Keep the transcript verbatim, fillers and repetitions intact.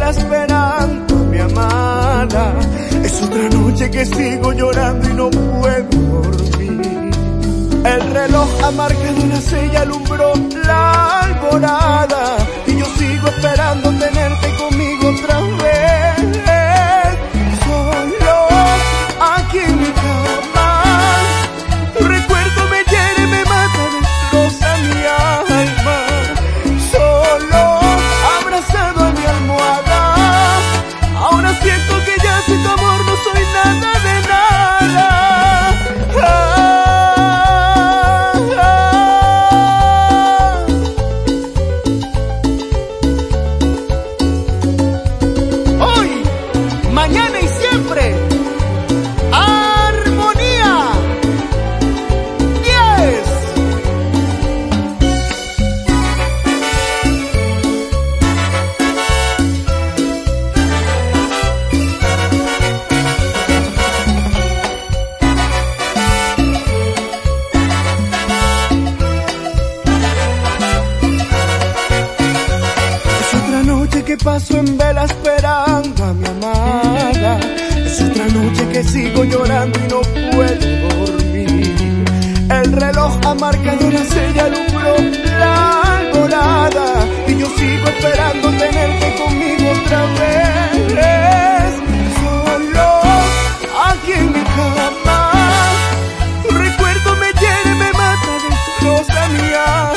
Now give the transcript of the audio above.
vela esperando a mi amada. Es otra noche que sigo llorando y no puedo dormir. El reloj ha marcado las seis y alumbró la alborada, y yo sigo esperando tenerte conmigo otra vez. Solo aquí en mi cama, tu recuerdo me hiere, me mata, destroza mi alma. Solo abrazado a mi almohada, ahora siento que ya sin tu amor no soy nada de nada. Ah, mañana y siempre, armonía. diez. Es otra noche que paso en vela esperando a mi amada. Es otra noche que sigo llorando y no puedo dormir. El reloj ha marcado las seis y alumbró la alborada, y yo sigo esperando tenerte conmigo otra vez. Solo aquí en mi cama, tu recuerdo me hiere, me mata, destroza mi alma.